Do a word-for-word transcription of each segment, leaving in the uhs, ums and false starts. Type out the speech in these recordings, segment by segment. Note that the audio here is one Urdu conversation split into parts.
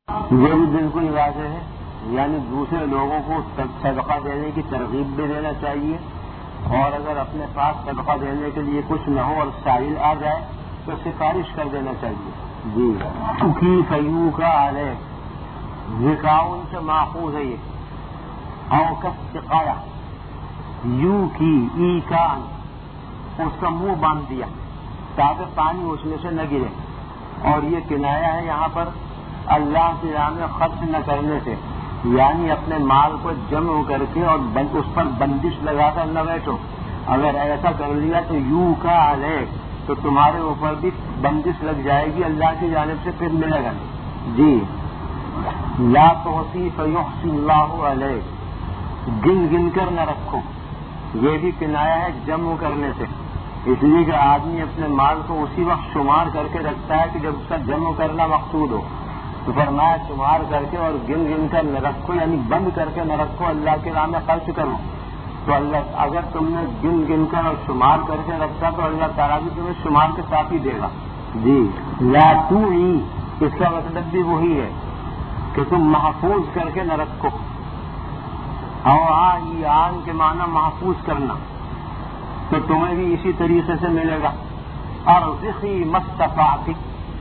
یہ بھی بالکل واضح ہے، یعنی دوسرے لوگوں کو صدقہ دینے کی ترغیب بھی دینا چاہیے، اور اگر اپنے پاس صدقہ دینے کے لیے کچھ نہ ہو اور سائل آ جائے تو سفارش کر دینا چاہیے۔ جی کی فیو کا آلے وکاؤن سے ماخوذ ہے یہ، اوکس سقایا یو کی ای کا اس کا منہ باندھ دیا تاکہ پانی اس میں سے نہ گرے، اور یہ کنایا ہے یہاں پر اللہ کی راہ میں خرچ نہ کرنے سے، یعنی اپنے مال کو جمع کر کے اور اس پر بندش لگا کر نہ بیٹھو۔ اگر ایسا کر لیا تو یوں کا علیہ تو تمہارے اوپر بھی بندش لگ جائے گی اللہ کی جانب سے، پھر ملے گا۔ جی لا تحصی فیحصی اللہ علیہ، گن گن کر نہ رکھو، یہ بھی کنایا ہے جمع کرنے سے، اس لیے کہ آدمی اپنے مال کو اسی وقت شمار کر کے رکھتا ہے کہ جب اس کا جمع کرنا مقصود ہو، تو فرمایا شمار کر کے اور گن گن کر نہ رکھو، یعنی بند کر کے نہ رکھو، اللہ کے راہ میں خرچ کرو۔ تو اللہ اگر تم نے گن گن کر اور شمار کر کے رکھا تو اللہ تعالیٰ بھی تمہیں شمار کے ساتھ ہی دے گا۔ جی لا تو اس کا مطلب بھی وہی ہے کہ تم محفوظ کر کے نہ رکھو، اور آن کے معنی محفوظ کرنا، تو تمہیں بھی اسی طریقے سے ملے گا۔ اور ذخی مستفاتی،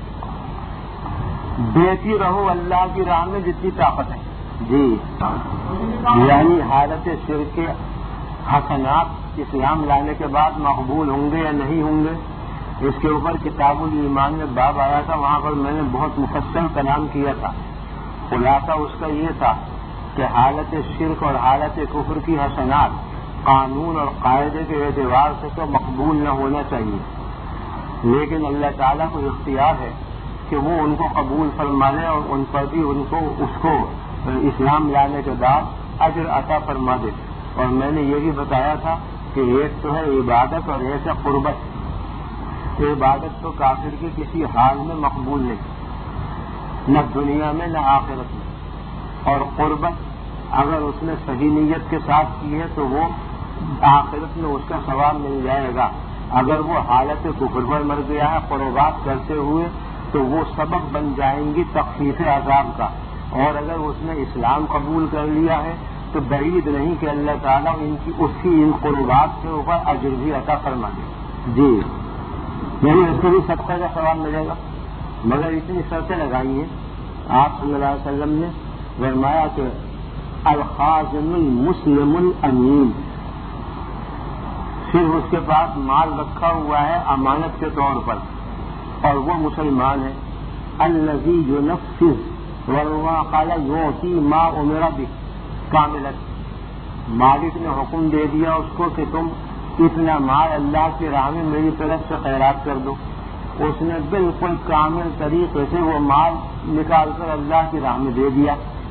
دیتی رہو اللہ کی راہ میں جتنی طاقت ہے۔ جی یعنی حالت شرک کے حسنات اسلام لانے کے بعد مقبول ہوں گے یا نہیں ہوں گے، اس کے اوپر کتاب الایمان میں باب آیا تھا، وہاں پر میں نے بہت مفصل کلام کیا تھا۔ خلاصہ اس کا یہ تھا کہ حالت شرک اور حالت کفر کی حسنات قانون اور قاعدے کے اعتبار سے تو مقبول نہ ہونا چاہیے، لیکن اللہ تعالیٰ کو اختیار ہے کہ وہ ان کو قبول فرما لے اور ان پر بھی ان کو اس کو اسلام لانے کے بعد اجر عطا فرما دے۔ اور میں نے یہ بھی بتایا تھا کہ ایک تو ہے عبادت اور ایک ہے قربت۔ عبادت تو کافر کی کسی حال میں مقبول نہیں، نہ دنیا میں نہ آخرت میں، اور قربت اگر اس نے صحیح نیت کے ساتھ کی ہے تو وہ آخرت میں اس کا ثواب مل جائے گا۔ اگر وہ حالت کفر پر مر گیا ہے قربات کرتے ہوئے تو وہ سبب بن جائیں گی تخفیف عذاب کا، اور اگر اس نے اسلام قبول کر لیا ہے تو بعید نہیں کہ اللہ تعالیٰ ان کی اس کی ان قربات کے اوپر اجر بھی عطا فرما دے۔ جی یعنی اس کو بھی صدقہ کا ثواب ملے گا، مگر اتنی شرطیں لگائی ہیں آپ صلی اللہ علیہ وسلم نے فرمایا کہ الخازن المسلم الامین، صرف اس کے پاس مال رکھا ہوا ہے امانت کے طور پر اور وہ مسلمان ہے، الذی ینفذ واللہ قال یؤتی ما امر بہ کاملا، مالک نے حکم دے دیا اس کو کہ تم اتنا مال اللہ کی راہ میں میری طرف سے خیرات کر دو، اس نے بالکل کامل طریقے سے وہ مال نکال کر اللہ کی راہ میں دے دیا،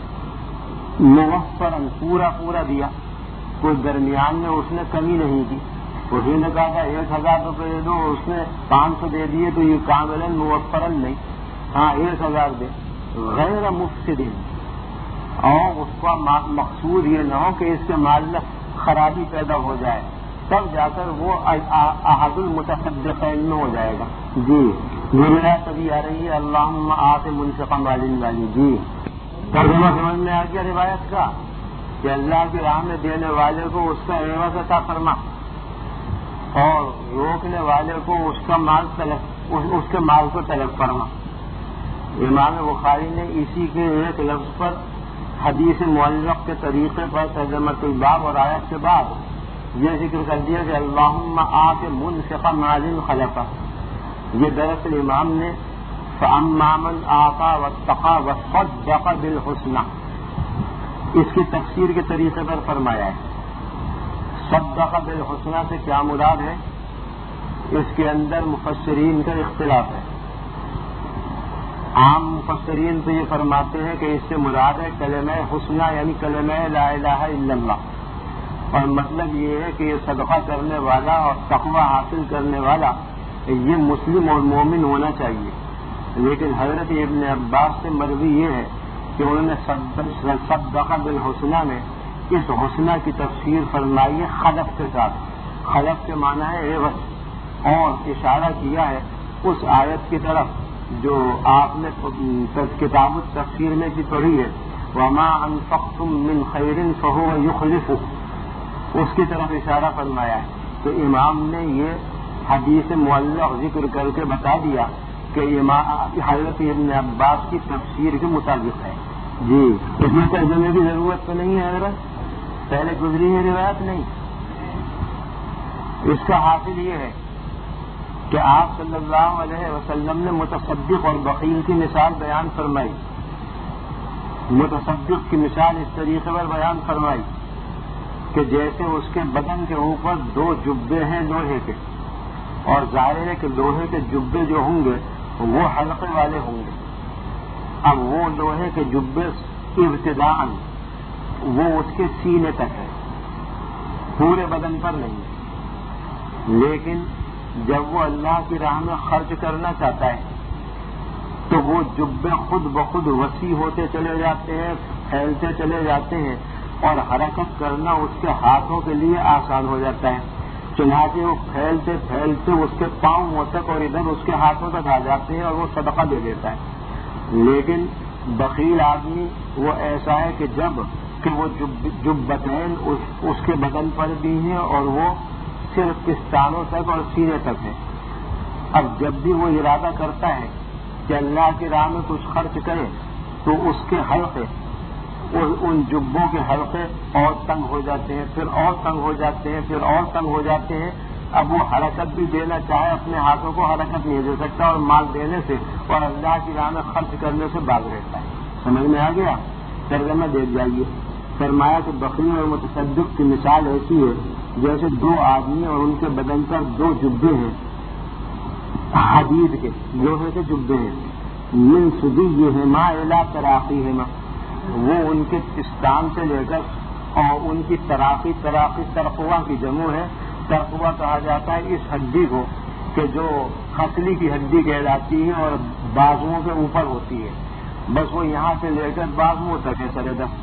موفراً پورا پورا دیا، کوئی درمیان میں اس نے کمی نہیں کی۔ اسی نے کہا تھا ایک ہزار روپے دے دو، اس نے پانچ سو دے دیے تو یہ کاملاً موفراً نہیں، ہاں ایک ہزار دے، غیر مفسدین، اور اس کا مقصود یہ نہ ہو کہ اس کے مال میں خرابی پیدا ہو جائے، تب جا کر وہ احد المتصدقین میں ہو جائے گا۔ جی میرا تبھی آ رہی ہے اللہم آت منفقا مالن والی۔ جی ترجمہ سمجھ میں آ گیا روایت کا کہ اللہ کی راہ میں دینے والے کو اس کا عوض عطا فرما، اور روکنے والے کو اس کا مال طلب اس کے مال کو طلب فرما۔ امام بخاری نے اسی کے ایک لفظ پر حدیث معلق کے طریقے پر ترجمۃ الباب اور آیت کے بعد یہ ذکر کر دیا کہ اللہم آت منفقا مال خلفا۔ یہ دراصل امام نے فَأَمَّا مَنْ آتَى وَاتَّقَى وَصَدَّقَ بِالْحُسْنَى اس کی تفسیر کے طریقے پر فرمایا ہے۔ صدق بالحسنى سے کیا مراد ہے، اس کے اندر مفسرین کا اختلاف ہے۔ عام مفسرین تو یہ فرماتے ہیں کہ اس سے مراد ہے کلمہ حسنہ، یعنی کلمہ لا الہ الا اللہ، اور مطلب یہ ہے کہ یہ صدقہ کرنے والا اور تقوی حاصل کرنے والا یہ مسلم اور مومن ہونا چاہیے۔ لیکن حضرت ابن عباس سے مروی یہ ہے کہ انہوں نے صدق بالحسنہ میں اس حسنہ کی تفسیر فرمائی ہے خلف کے ساتھ، خلف کے معنی ہے عوض، اور اشارہ کیا ہے اس آیت کی طرف جو آپ نے کتاب التفسیر میں کی پڑھی ہے وما انفقتم من خیر فهو یخلفہ، اس کی طرف اشارہ فرمایا ہے. تو امام نے یہ حدیث معلق ذکر کر کے بتا دیا کہ حضرت ابن عباس کی تفسیر کے مطابق ہے. جی اس میں ترجمے کی ضرورت تو نہیں ہے حضرت، پہلے گزری ہے روایت نہیں. اس کا حاصل یہ ہے کہ آپ صلی اللہ علیہ وسلم نے متصدق اور بخیل کی مثال بیان فرمائی. متصدق کی مثال اس طریقے پر بیان فرمائی کہ جیسے اس کے بدن کے اوپر دو جبے ہیں لوہے کے، اور ظاہر ہے کہ لوہے کے جبے جو ہوں گے وہ حلقے والے ہوں گے. اب وہ لوہے کے جبے ابتداءً وہ اس کے سینے تک ہے، پورے بدن پر نہیں. لیکن جب وہ اللہ کی راہ میں خرچ کرنا چاہتا ہے تو وہ جبے خود بخود وسیع ہوتے چلے جاتے ہیں، پھیلتے چلے جاتے ہیں، اور حرکت کرنا اس کے ہاتھوں کے لیے آسان ہو جاتا ہے. چنانچہ وہ پھیلتے پھیلتے اس کے پاؤں تک اور ادھر اس کے ہاتھوں تک آ جاتے ہیں اور وہ صدقہ دے دیتا ہے. لیکن بخیل آدمی وہ ایسا ہے کہ جب کہ وہ جبتین اس کے بدن پر بھی ہیں اور وہ صرف پستانوں تک اور سینے تک ہے. اب جب بھی وہ ارادہ کرتا ہے کہ اللہ کی راہ میں کچھ خرچ کرے تو اس کے حلقے اور ان جبوں کے حلقے اور تنگ ہو جاتے ہیں، پھر اور تنگ ہو جاتے ہیں، پھر اور تنگ ہو جاتے ہیں. اب وہ حرکت بھی دینا چاہے اپنے ہاتھوں کو حرکت نہیں دے سکتا، اور مال دینے سے اور اللہ کی راہ میں خرچ کرنے سے باز رہتا ہے. سمجھ میں آ گیا؟ ترجمہ دیکھ جائیے. فرمایا کہ بخیل اور متصدق کی مثال ایسی ہے جیسے دو آدمی اور ان کے بدن پر دو جبے ہیں، حدید کے لوہے کے جبے ہیں. من صدیہما الی تراقیہما، وہ ان کے پستان سے لے کر اور ان کی تراقی تراقی ترقوہ کی جمع ہے. ترقوہ کہا جاتا ہے اس ہڈی کو کہ جو خصلی کی ہڈی کہلاتی ہے اور بازوؤں کے اوپر ہوتی ہے. بس وہ یہاں سے لے کر بازوؤں تک ہے سر دس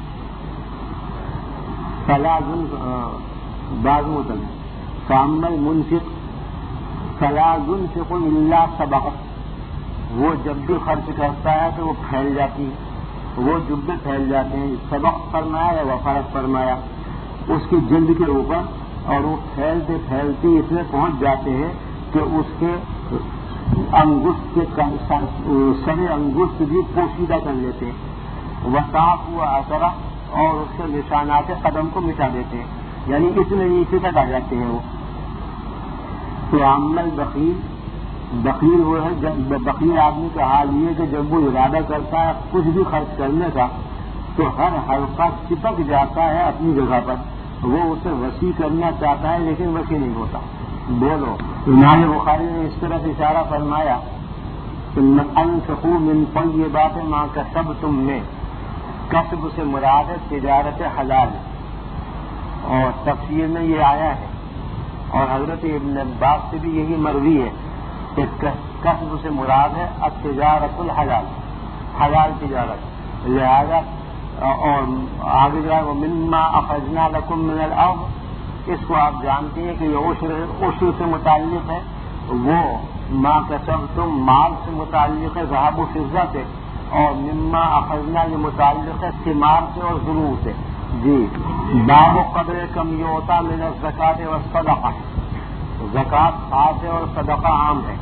فلازن بازوؤں تک. کامل منفق فلازن فق اللہ سبق، وہ جب بھی خرچ کرتا ہے تو وہ پھیل جاتی ہے، وہ جبے پھیل جاتے ہیں. سبق فرمایا یا وفارت فرمایا اس کی جلد کے اوپر، اور وہ پھیلتے پھیلتے اس میں پہنچ جاتے ہیں کہ اس کے انگشت کے سر انگشت بھی پوشیدہ کر لیتے ہیں. وصاف ہوا اثرا، اور اس کے نشانات قدم کو مٹا دیتے ہیں، یعنی اتنے نیچے تک آ جاتے ہیں وہ. تو عمل بخیل بخیل وہ ہے جب بخیل آدمی کا حال یہ کہ جب وہ ارادہ کرتا ہے کچھ بھی خرچ کرنے کا تو ہر حلقہ چپک جاتا ہے اپنی جگہ پر. وہ اسے وسیع کرنا چاہتا ہے لیکن وسیع نہیں ہوتا. بولو. امام بخاری نے اس طرف اشارہ فرمایا کہ انفقوا من طیبات ما کسبتم میں کسب سے مراد ہے تجارت حلال، اور تفسیر میں یہ آیا ہے اور حضرت ابن عباس سے بھی یہی مروی ہے کہ کسب سے مراد ہے التجارت الحلال، حلال تجارت. لہذا اور آگے جو ہے وہ مما اخرجنا لکم من الارض، اس کو آپ جانتے ہیں کہ یہ عشر عشر سے متعلق ہے. وہ ما کسبتم مال سے متعلق ہے، ذهب و فضہ سے، اور مما اخرجنا یہ متعلق ہے ثمار سے اور زروع سے. جی باب قدر کم یوتا من الزکات والصدقہ، زکات خاص ہے اور صدقہ عام ہے.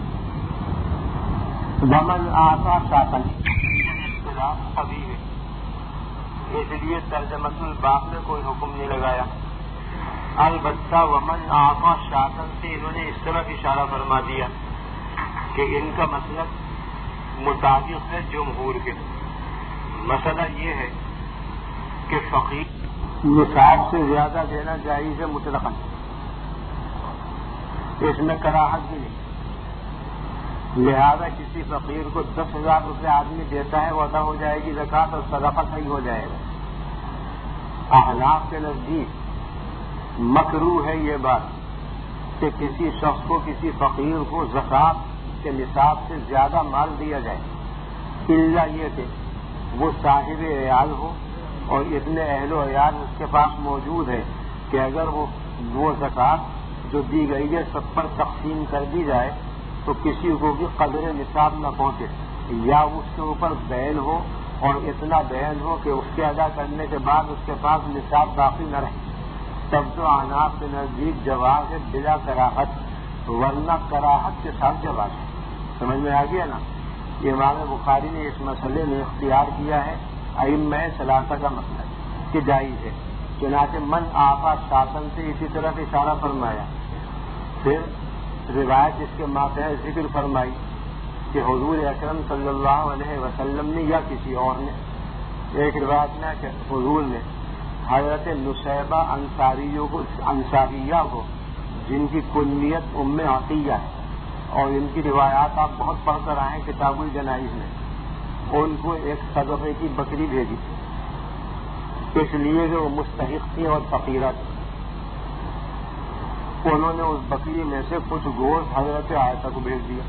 ومن آتا شاطن ابھی ہے، اس لیے ترجمۃ الباب میں کوئی حکم نہیں لگایا. البتہ ومن آتا شاطن سے انہوں نے اس طرح اشارہ فرما دیا کہ ان کا مطلب مطابق ہے جمہور کے. مسئلہ یہ ہے کہ فقیر نصاب سے زیادہ دینا چاہیے سے مطلقاً، اس میں کراہت بھی نہیں. لہذا کسی فقیر کو دس ہزار روپے آدمی دیتا ہے وہ ادا ہو جائے گی زکوٰۃ اور صدقہ صحیح ہو جائے گا. احناف کے نزدیک مکروہ ہے یہ بات کہ کسی شخص کو کسی فقیر کو زکوٰۃ کے نصاب سے زیادہ مال دیا جائے، الا یہ کہ وہ صاحب عیال ہو اور اتنے اہل و عیال اس کے پاس موجود ہے کہ اگر وہ وہ زکوٰۃ جو دی گئی ہے سب پر تقسیم کر دی جائے تو کسی کو بھی قدر نصاب نہ پہنچے. یا اس کے اوپر دین ہو اور اتنا دین ہو کہ اس کے ادا کرنے کے بعد اس کے پاس نصاب باقی نہ رہے، تب تو احناف کے نزدیک جواز ہے بلا کراہت، ورنہ کراہت کے ساتھ جواز ہے۔ سمجھ میں آ گیا نا؟ امام بخاری نے اس مسئلے میں اختیار کیا ہے ائمہ ثلاثہ کا مسئلہ کہ جائز ہے، چنانچہ من آفا شاسن سے اسی طرح اشارہ فرمایا۔ پھر روایت اس کے ماتحت ذکر فرمائی کہ حضور اکرم صلی اللہ علیہ وسلم نے یا کسی اور نے، ایک روایت میں کہ حضور نے حضرت نصیبہ انصاریوں کو انصاریہ کو، جن کی کنیت ام عطیہ ہے اور ان کی روایات آپ بہت پڑھ کر آئے کتاب الجنائز میں، ان کو ایک صدقے کی بکری بھیجی اس لیے کہ وہ مستحق تھی اور فقیرہ تھی۔ انہوں نے اس بکری میں سے کچھ گوشت حضرت عائشہ کو بھیج دیا۔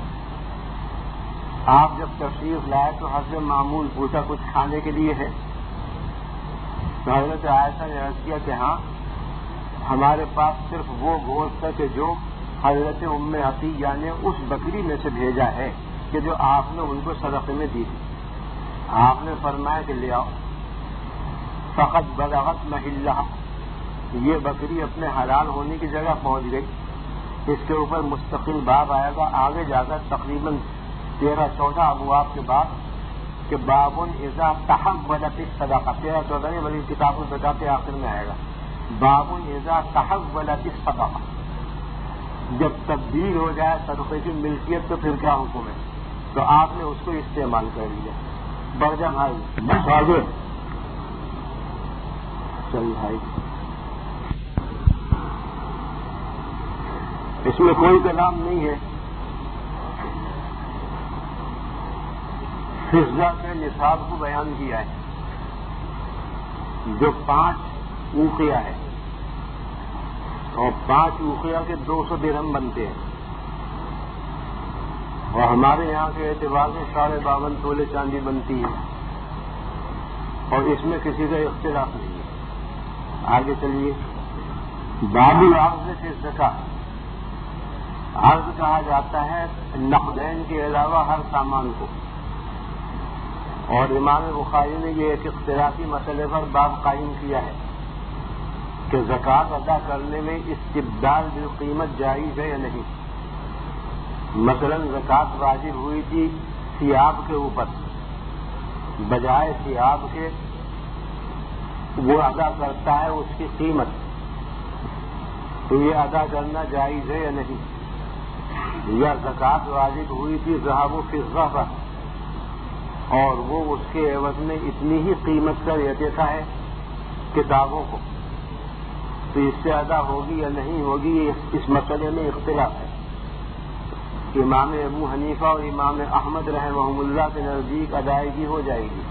آپ جب تشریف لائے تو حضرت معمول پوچھا کچھ کھانے کے لیے ہے؟ تو حضرت عائشہ نے عرض کیا کہ ہاں، ہمارے پاس صرف وہ گوشت ہے کہ جو حضرت ام عطیہ نے اس بکری میں سے بھیجا ہے کہ جو آپ نے ان کو صدقے میں دی تھی۔ آپ نے فرمایا کہ لے آؤ، فقط بلغت محلہ، یہ بکری اپنے حلال ہونے کی جگہ پہنچ گئی۔ اس کے اوپر مستقل باب آئے گا آگے جا کر تقریباً تیرہ چودہ ابواب کے بعد کہ بابن اذا تحولت الصدقہ، تیرہ چودہ نہیں بلکہ کتاب الزکوٰۃ آخر میں آئے گا، بابن اذا تحولت الصدقہ، جب تبدیل ہو جائے صدقے کی ملکیت تو پھر کیا حکم ہے؟ تو آپ نے اس کو استعمال کر لیا۔ برجا بھائی بس آگے چل بھائی، اس میں کوئی کلام نہیں ہے۔ فضہ کے نصاب کو بیان کیا ہے جو پانچ اوقیہ ہے، اور پانچ اوقیہ کے دو سو درہم بنتے ہیں، اور ہمارے یہاں کے اعتبار سے ساڑھے باون تولے چاندی بنتی ہے، اور اس میں کسی کا اختلاف نہیں ہے۔ آگے چلیے، باب العرض سے زکوٰۃ، عرض کہا جاتا ہے نقدین کے علاوہ ہر سامان کو، اور امام بخاری نے یہ ایک اختلافی مسئلے پر باب قائم کیا ہے کہ زکوٰۃ ادا کرنے میں استبدال بالقیمت جائز ہے یا نہیں۔ مثلا زکوٰۃ واجب ہوئی تھی ثیاب کے اوپر، بجائے ثیاب کے وہ ادا کرتا ہے اس کی قیمت، تو یہ ادا کرنا جائز ہے یا نہیں۔ یا زکوٰۃ واجب ہوئی تھی ذهب و فضہ پر، اور وہ اس کے عوض میں اتنی ہی قیمت کا یہ دیتا ہے کتابوں کو، تو اس سے ادا ہوگی یا نہیں ہوگی، اس مسئلے میں اختلاف ہے۔ امام ابو حنیفہ اور امام احمد رحمہ اللہ کے نزدیک ادائیگی ہو جائے گی،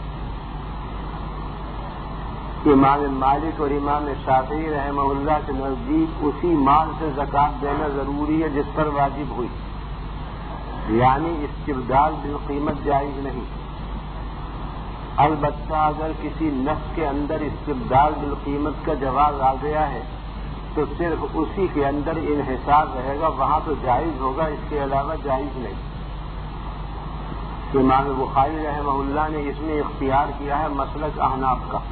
امام مالک اور امام شافعی رحمہ اللہ کے نزدیک اسی مال سے زکوٰۃ دینا ضروری ہے جس پر واجب ہوئی، یعنی استبدال بالقیمت جائز نہیں۔ البتہ اگر کسی نفس کے اندر استبدال بالقیمت کا جواز آ گیا ہے تو صرف اسی کے اندر انحصار رہے گا، وہاں تو جائز ہوگا، اس کے علاوہ جائز نہیں۔ امام بخاری رحمہ اللہ نے اس میں اختیار کیا ہے مسلک احناف کا،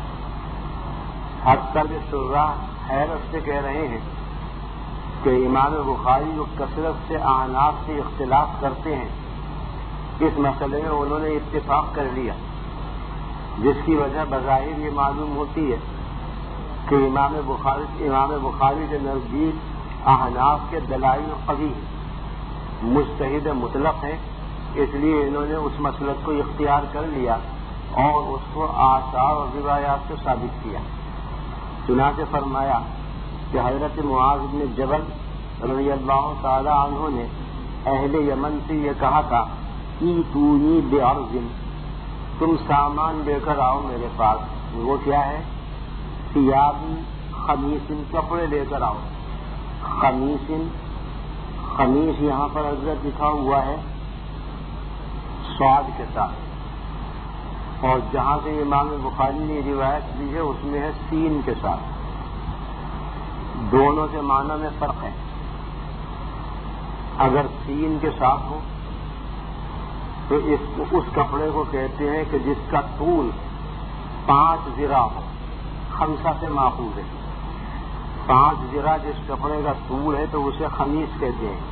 حتیٰ کہ شراح حیرت سے کہہ رہے ہیں کہ امام بخاری جو کثرت سے احناف سے اختلاف کرتے ہیں، اس مسئلے میں انہوں نے اتفاق کر لیا، جس کی وجہ بظاہر یہ معلوم ہوتی ہے کہ امام بخاری امام بخاری کے نزدیک احناف کے دلائل قوی مجتہد مطلق ہیں، اس لیے انہوں نے اس مسلک کو اختیار کر لیا اور اس کو آثار اور روایات سے ثابت کیا۔ چنانچہ فرمایا کہ حضرت معاذ بن جبل رضی اللہ تعالی عنہ نے اہل یمن سے یہ کہا تھا ایتونی بعرض، تم سامان لے کر آؤ میرے پاس۔ وہ کیا ہے؟ ثیابی خمیسن، کپڑے لے کر آؤ۔ خمیسن، خمیس یہاں پر حضرت لکھا ہوا ہے صاد کے ساتھ، اور جہاں سے امام بخاری نے روایت دی ہے اس میں ہے سین کے ساتھ، دونوں کے معنی میں فرق ہے۔ اگر سین کے ساتھ ہو تو اس, اس کپڑے کو کہتے ہیں کہ جس کا طول پانچ ذراع ہو، خمسہ سے ماخوذ ہے، پانچ ذراع جس کپڑے کا طول ہے تو اسے خمیص کہتے ہیں.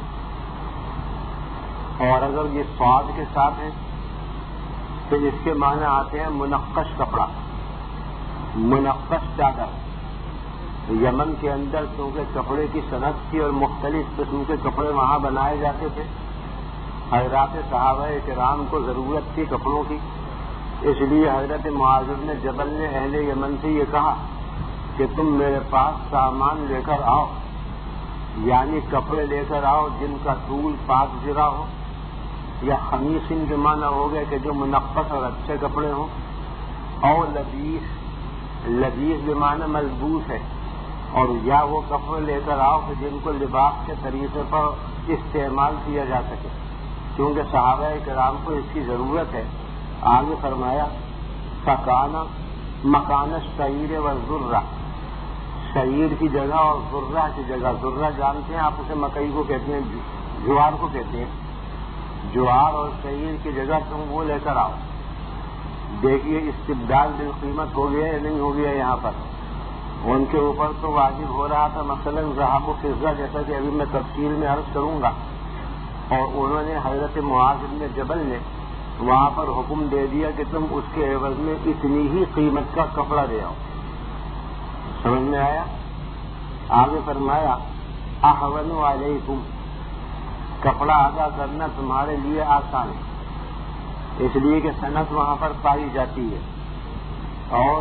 اور اگر یہ صاد کے ساتھ ہے تو اس کے معنی آتے ہیں منقش کپڑا، منقش چادر. یمن کے اندر کیونکہ کپڑے کی صنعت تھی اور مختلف قسم کے کپڑے وہاں بنائے جاتے تھے، حضرات صحابہ کرام کو ضرورت تھی کپڑوں کی، اس لیے حضرت معاذ بن جبل نے اہل یمن سے یہ کہا کہ تم میرے پاس سامان لے کر آؤ، یعنی کپڑے لے کر آؤ جن کا طول پانچ ذراع ہو، یا خمیص ان کے معنی ہو گئے کہ جو منقش اور اچھے کپڑے ہوں، اور لبیس، لبیس کے معنی ملبوس ہے، اور یا وہ کپڑے لے کر آؤ کہ جن کو لباس کے طریقے پر استعمال کیا جا سکے، کیونکہ صحابہ کرام کو اس کی ضرورت ہے. آگے فرمایا فکانا مکان شعیر و ذرہ، شعیر کی جگہ اور ذرہ کی جگہ. ذرہ جانتے ہیں آپ اسے مکئی کو کہتے ہیں، جوار کو کہتے ہیں. جوار اور شعیر کی جگہ تم وہ لے کر آؤ. دیکھیے استبدال بالقیمت ہو گیا یا نہیں ہو گیا یہاں پر. ان کے اوپر تو واجب ہو رہا تھا مثلا ذهب و فضہ، جیسا کہ ابھی میں تفصیل میں عرض کروں گا، اور انہوں نے حضرت معاذ بن جبل نے وہاں پر حکم دے دیا کہ تم اس کے عوض میں اتنی ہی قیمت کا کپڑا دے آؤ. سمجھ میں آیا؟ آگے فرمایا احون علیکم، کپڑا ادا کرنا تمہارے لیے آسان ہے، اس لیے کہ صنعت وہاں پر پائی جاتی ہے. اور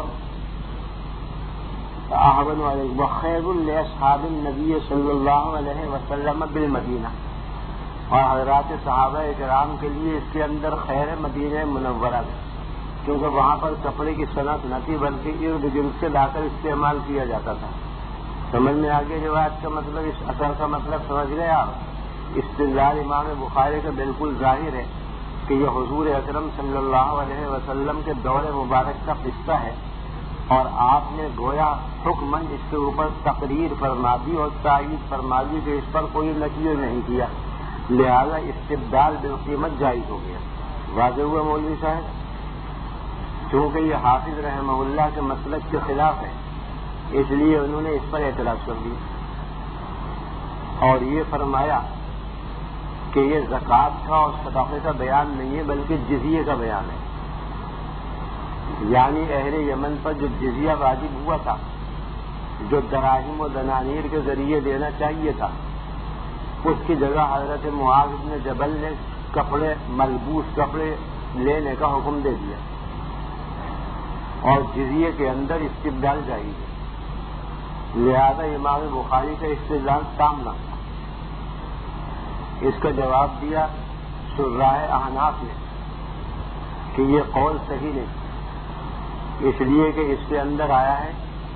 احون علیکم وخیر لاصحاب النبی صلی اللہ علیہ وسلم بالمدینہ، اور حضرات صحابہ کرام کے لیے اس کے اندر خیر مدینہ منورہ ہے، کیونکہ وہاں پر کپڑے کی صنعت نہ تھی بلکہ ارد گرد سے لا کر استعمال کیا جاتا تھا. سمجھ میں آگے روایت کا مطلب، اس اثر کا مطلب سمجھ گئے آپ؟ استدلال امام بخاری کا بالکل ظاہر ہے کہ یہ حضور اکرم صلی اللہ علیہ وسلم کے دور مبارک کا قصہ ہے، اور آپ نے گویا حکمن اس کے اوپر تقریر فرما دی اور تائید فرما دی کہ اس پر کوئی نکیر نہیں کیا، لہذا استبدال بالقیمت جائز ہو گیا. واضح ہوا مولوی صاحب؟ چونکہ یہ حافظ رحمہ اللہ کے مسلک کے خلاف ہے، اس لیے انہوں نے اس پر اعتراض کر دیا اور یہ فرمایا کہ یہ زکوٰۃ کا اور صدقے کا بیان نہیں ہے بلکہ جزیے کا بیان ہے. یعنی اہل یمن پر جو جزیہ واجب ہوا تھا، جو دراہم و دنانیر کے ذریعے دینا چاہیے تھا، اس کی جگہ حضرت معاذ بن جبل نے کپڑے، ملبوس کپڑے لینے کا حکم دے دیا، اور جزیے کے اندر استبدال جائز ہے. لہذا امام بخاری کا استدلال تام نہ تھا. اس کا جواب دیا شراح احناف نے کہ یہ قول صحیح نہیں، اس لیے کہ اس کے اندر آیا ہے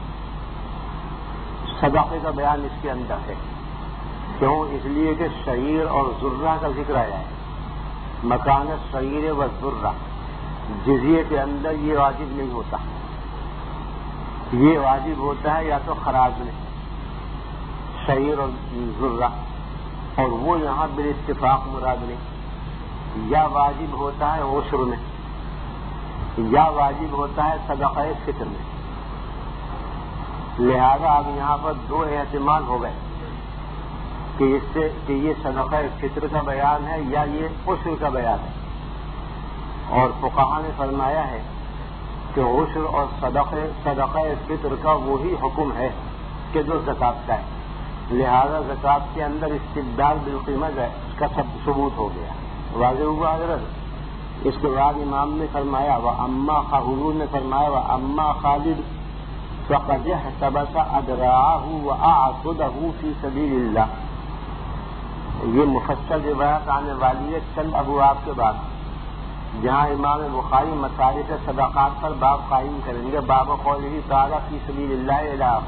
صدقے کا بیان، اس کے اندر ہے. کیوں؟ اس لیے کہ شعیر اور ذرہ کا ذکر آیا ہے. مکان شعیر و ذرہ، جزیے کے اندر یہ واجب نہیں ہوتا، یہ واجب ہوتا ہے یا تو خراج میں شعیر اور ذرہ، اور وہ یہاں بالاتفاق مراد نہیں، یا واجب ہوتا ہے عشر میں، یا واجب ہوتا ہے صدقہ فطر میں. لہذا اب یہاں پر دو احتمال ہو گئے کہ اس سے کہ یہ صدقہ فطر کا بیان ہے یا یہ عشر کا بیان ہے. اور فقہا نے فرمایا ہے کہ عشر اور صدقہ صدقہ فطر کا وہی حکم ہے کہ جو زکوٰۃ کا ہے. لہذا زکوٰۃ کے اندر استبدال بالقیمت ہے، اس کا سب ثبوت ہو گیا. واضح ہوا حضرت؟ اس کے بعد امام نے فرمایا وہ اما حضور نے فرمایا وہ اما خالد فقد احتبس ادراعه واعقده في سبيل الله. یہ مفصل روایت آنے والی ہے چند ابواب کے بعد، جہاں امام بخاری مصارف صدقات پر باب قائم کریں گے، باب قوله تعالی فی سبیل اللہ الہ،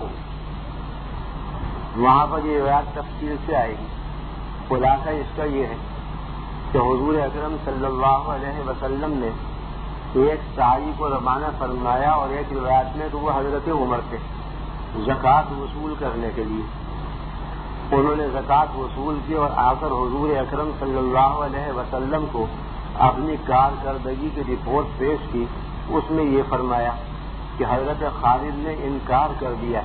وہاں پر یہ روایت تفصیل سے آئے گی. خلاصہ اس کا یہ ہے کہ حضور اکرم صلی اللہ علیہ وسلم نے ایک سائی کو روانہ فرمایا، اور ایک روایت میں تو وہ حضرت عمر تھے زکوٰۃ وصول کرنے کے لیے. انہوں نے زکوٰۃ وصول کی اور آ کر حضور اکرم صلی اللہ علیہ وسلم کو اپنی کارکردگی کی رپورٹ پیش کی، اس میں یہ فرمایا کہ حضرت خالد نے انکار کر دیا،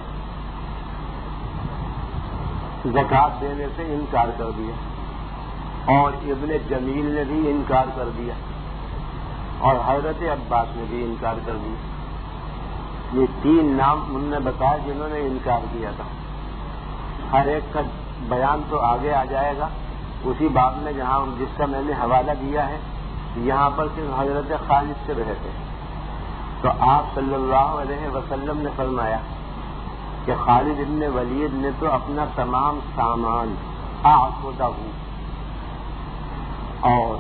زکوٰۃ دینے سے انکار کر دیا، اور ابن جمیل نے بھی انکار کر دیا، اور حضرت عباس نے بھی انکار کر دیا۔ یہ تین نام انہوں نے بتایا جنہوں نے انکار کیا تھا۔ ہر ایک کا بیان تو آگے آ جائے گا اسی باب میں جہاں جس کا میں نے حوالہ دیا ہے، یہاں پر صرف حضرت خالد سے رہتے ہیں۔ تو آپ صلی اللہ علیہ وسلم نے فرمایا کہ خالد ابن ولید نے تو اپنا تمام سامان اعقدہ اور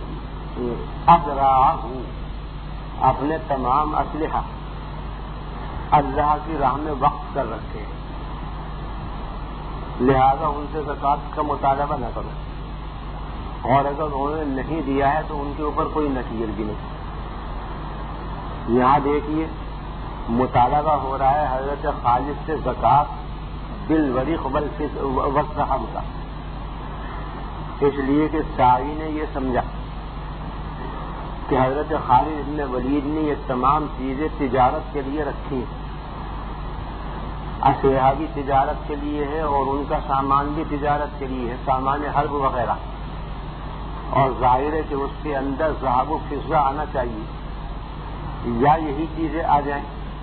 اذراعہ اپنے تمام اسلحہ اللہ کی راہ میں وقف کر رکھے، لہذا ان سے زکوٰۃ کا مطالبہ نہ کرو، اور اگر انہوں نے نہیں دیا ہے تو ان کے اوپر کوئی نکیر بھی نہیں۔ یہاں دیکھیے مطالبہ ہو رہا ہے حضرت خالد سے زکوٰۃ بالورق والسہم کا، اس لیے کہ سائی نے یہ سمجھا کہ حضرت خالد ابن ولید نے یہ تمام چیزیں تجارت کے لیے رکھی ہیں، اسلحہ بھی تجارت کے لیے ہے اور ان کا سامان بھی تجارت کے لیے ہے، سامان حرب وغیرہ، اور ظاہر ہے کہ اس کے اندر ذهب و فضہ آنا چاہیے یا یہی چیزیں آ جائیں،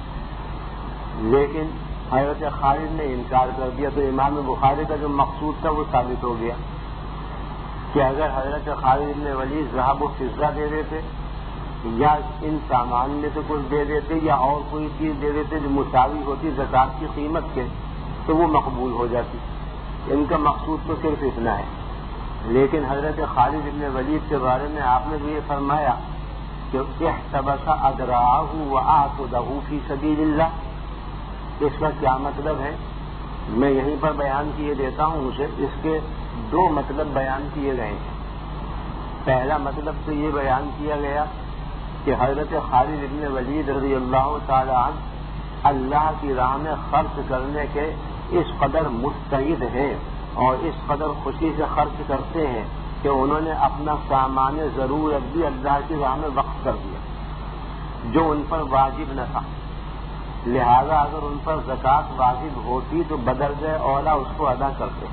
لیکن حضرت خالد نے انکار کر دیا۔ تو امام بخاری کا جو مقصود تھا وہ ثابت ہو گیا کہ اگر حضرت خالد بن ولید ذهب و فضہ دے دیتے یا ان سامان میں سے کچھ دے دیتے یا اور کوئی چیز دے دیتے جو مساوی ہوتی زکوٰۃ کی قیمت کے، تو وہ مقبول ہو جاتی۔ ان کا مقصود تو صرف اتنا ہے، لیکن حضرت خالد بن ولید کے بارے میں آپ نے بھی یہ فرمایا کہ احتبس اذراعہ واعقدہ فی سبیل اللہ۔ اس کا کیا مطلب ہے میں یہیں پر بیان کیے دیتا ہوں اسے۔ اس کے دو مطلب بیان کیے گئے ہیں۔ پہلا مطلب تو یہ بیان کیا گیا کہ حضرت خالد بن ولید رضی اللہ تعالی عنہ اللہ کی راہ میں خرچ کرنے کے اس قدر مستعد ہیں اور اس قدر خوشی سے خرچ کرتے ہیں کہ انہوں نے اپنا سامان ضرورت بھی اللہ کی راہ میں وقف کر دیا جو ان پر واجب نہ تھا، لہذا اگر ان پر زکوٰۃ واجب ہوتی تو بدرجہ اولا اس کو ادا کرتے۔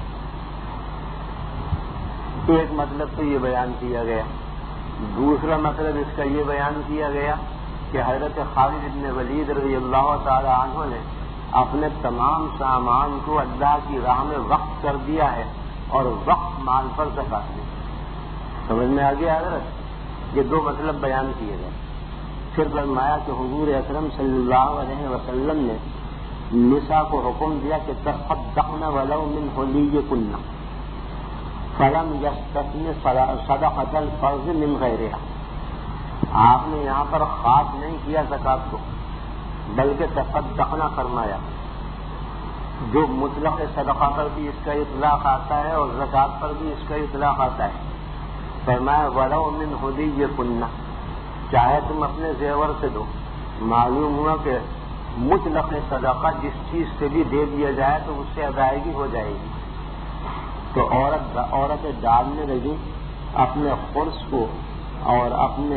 ایک مطلب تو یہ بیان کیا گیا۔ دوسرا مطلب اس کا یہ بیان کیا گیا کہ حضرت خالد بن ولید رضی اللہ تعالی عنہ نے اپنے تمام سامان کو اللہ کی راہ میں وقف کر دیا ہے اور وقف مال پر زکوٰۃ دی۔ سمجھ میں آ گیا حضرت؟ یہ دو مطلب بیان کیے گئے۔ پھر فرمایا کہ حضور اکرم صلی اللہ علیہ وسلم نے نساء کو حکم دیا کہ تصدقن ولو من حلیکن فلم یستثن صدقۃ الفرض من غیرها۔ آپ نے یہاں پر خاص نہیں کیا زکوٰۃ کو، بلکہ تصدقنا فرمایا۔ جو مطلق صدقہ پر بھی اس کا اطلاق آتا ہے اور زکوٰۃ پر بھی اس کا اطلاق آتا ہے۔ فرمایا ولو من حلیکن، چاہے تم اپنے زیور سے دو۔ معلوم ہوا کہ مطلق صدقہ جس چیز سے بھی دے دیا جائے تو اس سے ادائیگی ہو جائے گی۔ تو عورت عورتیں ڈالنے لگی اپنے خرس کو اور اپنے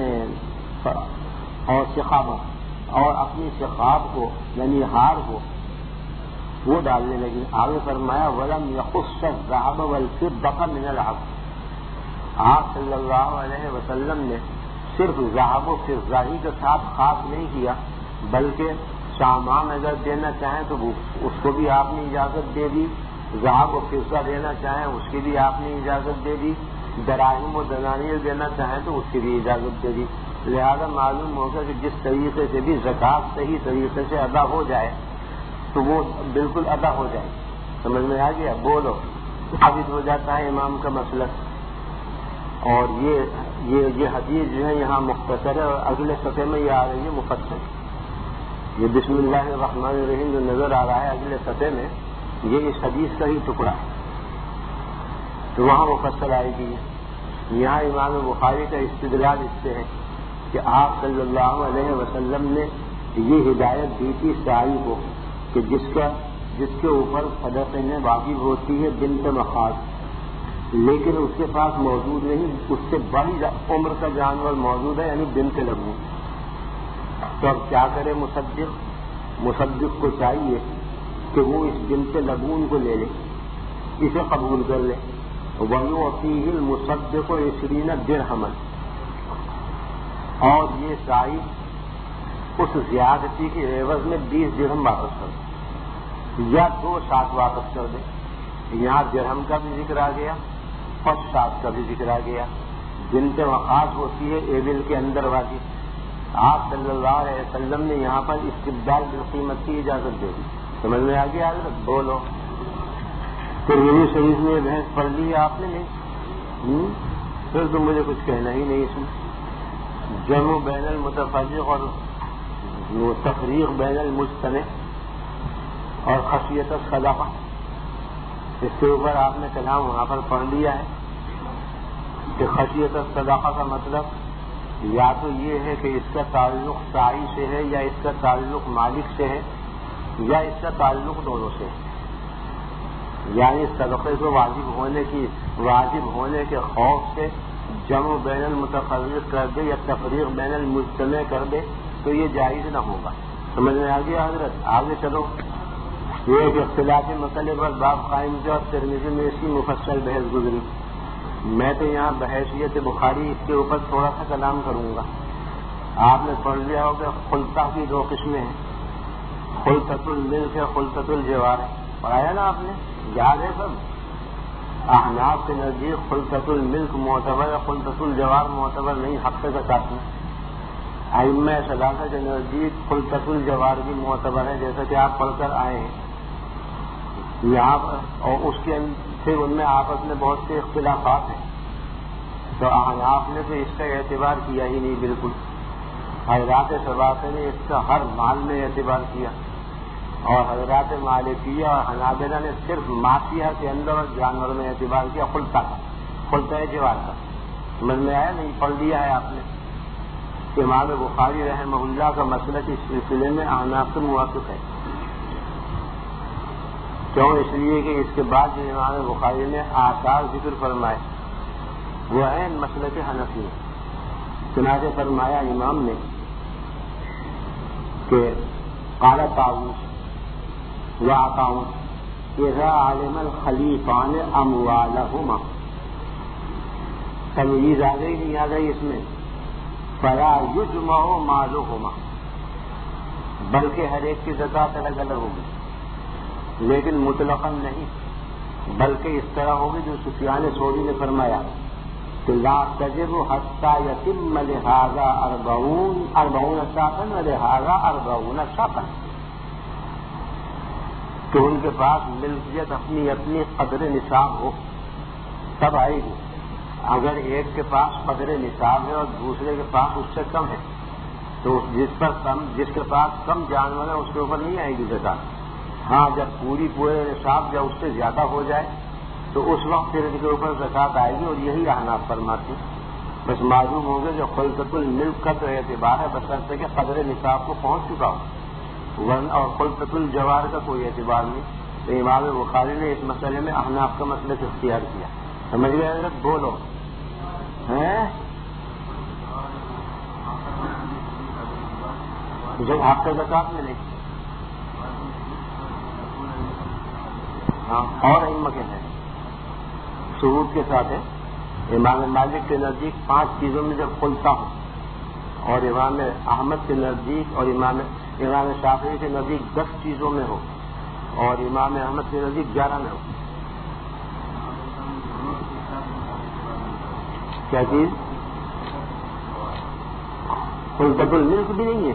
اور سخابوں اور اپنی سخاب کو یعنی ہار کو وہ ڈالنے لگی۔ آگے فرمایا ولم یخص الذهب والفضة من العقد۔ آپ صلی اللہ علیہ وسلم نے صرف ذهب و فضہ ہی کے ساتھ خاص نہیں کیا، بلکہ سامان اگر دینا چاہیں تو اس کو بھی آپ نے اجازت دے دی، ذهب و فضہ دینا چاہیں اس کی بھی آپ نے اجازت دے دی، دراہم و دنانیر دینا چاہیں تو اس کی بھی اجازت دے دی۔ لہذا معلوم ہوگا کہ جس طریقے سے بھی زکوٰۃ صحیح طریقے سے ادا ہو جائے تو وہ بالکل ادا ہو جائے۔ سمجھ میں آ گیا؟ بولو، ثابت ہو جاتا ہے امام کا مسلک۔ اور یہ یہ یہ حدیث جو ہے یہاں مختصر ہے اور اگلے صفحے میں یہ آ رہی ہے مفصل۔ یہ بسم اللہ الرحمن الرحیم جو نظر آ رہا ہے اگلے صفحے میں، یہ اس حدیث کا ہی ٹکڑا ہے، تو وہاں مفصل آئے گی۔ یہاں امام بخاری کا استدلال اس سے ہے کہ آپ صلی اللہ علیہ وسلم نے یہ ہدایت دی تھی سائی کو کہ جس کا جس کے اوپر صدقے میں واجب ہوتی ہے بنت مخاض، لیکن اس کے پاس موجود نہیں، اس سے بڑی عمر کا جانور موجود ہے، یعنی بنت لبون. تو اب کیا کرے مصدق؟ مصدق کو چاہیے کہ وہ اس بنت لبون کو لے لے، اسے قبول کر لے. وَيُعْطِيهِ الْمُصَدِّقُ عِشْرِينَ دِرْهَمًا، اور یہ صاحب اس زیادتی کے عوض میں بیس درہم واپس کر دے یا دو سات واپس کر دے. یہاں درہم کا بھی ذکر آ گیا اور سات کا بھی ذکر آ گیا. بنت وقاص ہوتی ہے ایبل کے اندر والی. آپ صلی اللہ علیہ وسلم نے یہاں پر استبدال بالقیمت کی اجازت دے دی. سمجھ میں آ گیا حضرت؟ بولو. تو یہی شریف میں بحث پڑھ لی آپ نے نہیں؟ پھر تو مجھے کچھ کہنا ہی نہیں اس میں. جمع بین المتفرق اور تفریق بین المجتمع اور خشیت الصدقہ، اس کے اوپر آپ نے کلام وہاں پر پڑھ لیا ہے کہ خشیت الصدقہ کا مطلب یا تو یہ ہے کہ اس کا تعلق سائی سے ہے یا اس کا تعلق مالک سے ہے یا اس کا تعلق دونوں سے ہے. یعنی صدقے کو واجب ہونے کی واجب ہونے کے خوف سے جمع بین المتفرق کر دے یا تفریق بین المجتمع کر دے تو یہ جائز نہ ہوگا. سمجھ میں آ گیا حضرت؟ آگے چلو. یہ ایک اختلافی مسئلے پر باب قائم کیا اور ترمذی میں اس کی مفصل بحث گزری. میں تو یہاں بحیثیت بخاری اس کے اوپر تھوڑا سا کلام کروں گا. آپ نے پڑھ لیا ہوگا خلطہ کی دو قسمیں ہیں، خلطۃ الملک ہے، خلطۃ الجوار ہے. پڑھایا نا آپ نے؟ یاد ہے سب؟ احناف کے نزدیک خلطۃ الملک معتبر ہے، خلطۃ الجوار معتبر نہیں، ہفتے کا ساتھ میں. ائمہ ثلاثہ کے نزدیک خلطۃ الجوار بھی معتبر ہے، جیسا کہ آپ پڑھ کر آئے ہیں یہاں پر. اور اس کے پھر ان میں آپس میں بہت سے اختلافات ہیں. تو احناف نے تو اس کا اعتبار کیا ہی نہیں بالکل. حضرات شوافی نے اس کا ہر مال میں اعتبار کیا اور حضرات مالکیہ اور حنابلہ نے صرف ماسیہ کے اندر اور جانور میں اعتبار کیا خلطہ کا، خلطہ جوار کا. سمجھ میں آیا نہیں؟ پڑھ لیا ہے آپ نے. امام بخاری رحمہ اللہ کا مسلک اس سلسلے میں احناف سے موافق ہے. کیوں؟ اس لیے کہ اس کے بعد جو امام بخاری نے آثار ذکر فرمائے وہ ہے مسلک حنفی. چنانچہ فرمایا امام نے کہ قال طاووس وعطاؤن اذا علم الخلیفان اموالہما، تمییز آ گئی نہیں آ گئی اس میں؟ فلا یجمع مالہما، بلکہ ہر ایک کی زکوٰۃ الگ الگ ہوگی، لیکن مطلقاً نہیں، بلکہ اس طرح ہوگی جو سفیان ثوری نے فرمایا کہ لا تجب حتی یتم لہذا اربعون اربعون شاطن ولہذا اربعون شاطن، کہ ان کے پاس ملکیت اپنی اپنی قدر نصاب ہو تب آئے گی. اگر ایک کے پاس قدر نصاب ہے اور دوسرے کے پاس اس سے کم ہے تو جس پر کم جس کے پاس کم جانور ہے اس کے اوپر نہیں آئے گی زکوٰۃ. ہاں جب پوری پورے نصاب یا اس سے زیادہ ہو جائے تو اس وقت پھر ان کے اوپر زکوٰۃ آئے گی، اور یہی احناف فرماتے ہیں. بس معلوم ہوگا جو خلطۃ الملک کا تو اعتبار ہے بشرطے کہ قدر نصاب کو پہنچ چکا ہو، ورنہ اور خلطۃ الجوار کا کوئی اعتبار نہیں. تو امام بخاری نے اس مسئلے میں احناف کا مسلک اختیار کیا. سمجھ گئے حضرت؟ بولو ہیں جب آپ کا زکوٰۃ ملے گی. ہاں اور ائمہ کے ہیں ثبوت کے ساتھ ہے. امام مالک کے نزدیک پانچ چیزوں میں جب خلطہ ہو، اور امام احمد کے نزدیک اور امام امام شافعی کے نزدیک دس چیزوں میں ہو، اور امام احمد کے نزدیک گیارہ میں ہو. کیا چیز؟ خلطۃ الملک بھی نہیں ہے.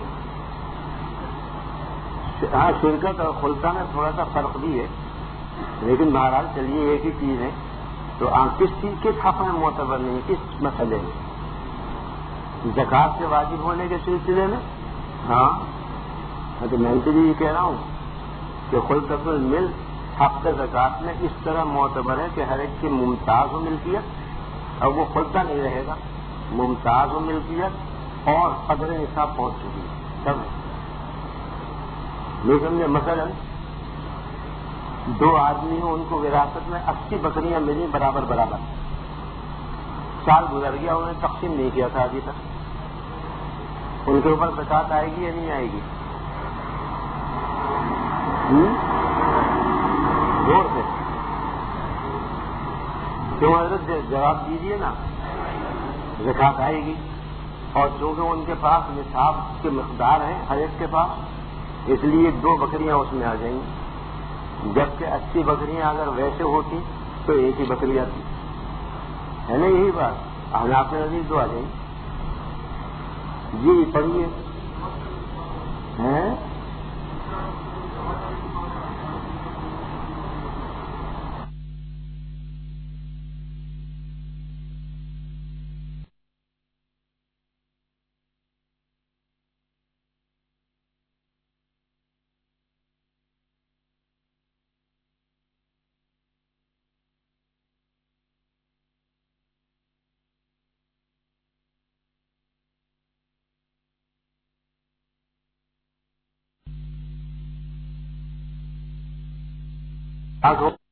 ہاں شرکت اور خلطہ میں تھوڑا سا فرق بھی ہے، لیکن بہرحال چلیے ایک ہی چیز ہے. تو آپ کس چیز کے حق میں معتبر نہیں، کس مسئلے میں؟ زکوٰۃ کے واجب ہونے کے سلسلے میں. ہاں تو میں تو یہ کہہ رہا ہوں کہ خلطۃ الملک حق زکوٰۃ میں اس طرح معتبر ہے کہ ہر ایک کی ممتاز و ملکیت، اور وہ خلطہ نہیں رہے گا، ممتاز و ملکیت اور قدر نصاب پہنچ چکی ہے تب. لیکن یہ مثلا دو آدمی ہوں، ان کو وراثت میں اسی بکریاں ملی برابر برابر. سال گزر گیا، انہوں نے تقسیم نہیں کیا تھا ابھی تک. ان کے اوپر زکات آئے گی یا نہیں آئے گی؟ زور سے کیوں حضرت جواب دیجیے نا. زکات آئے گی، اور چونکہ ان کے پاس نصاب کے مقدار ہیں ہر ایک کے پاس، اس لیے دو بکریاں اس میں آ جائیں گی. جبکہ اسی بکریاں اگر ویسے ہوتی تو ایک ہی بکری آتی ہے نا. یہی بات احناف نزدیک دو آ جائیں گی. جی پڑھیے. آگے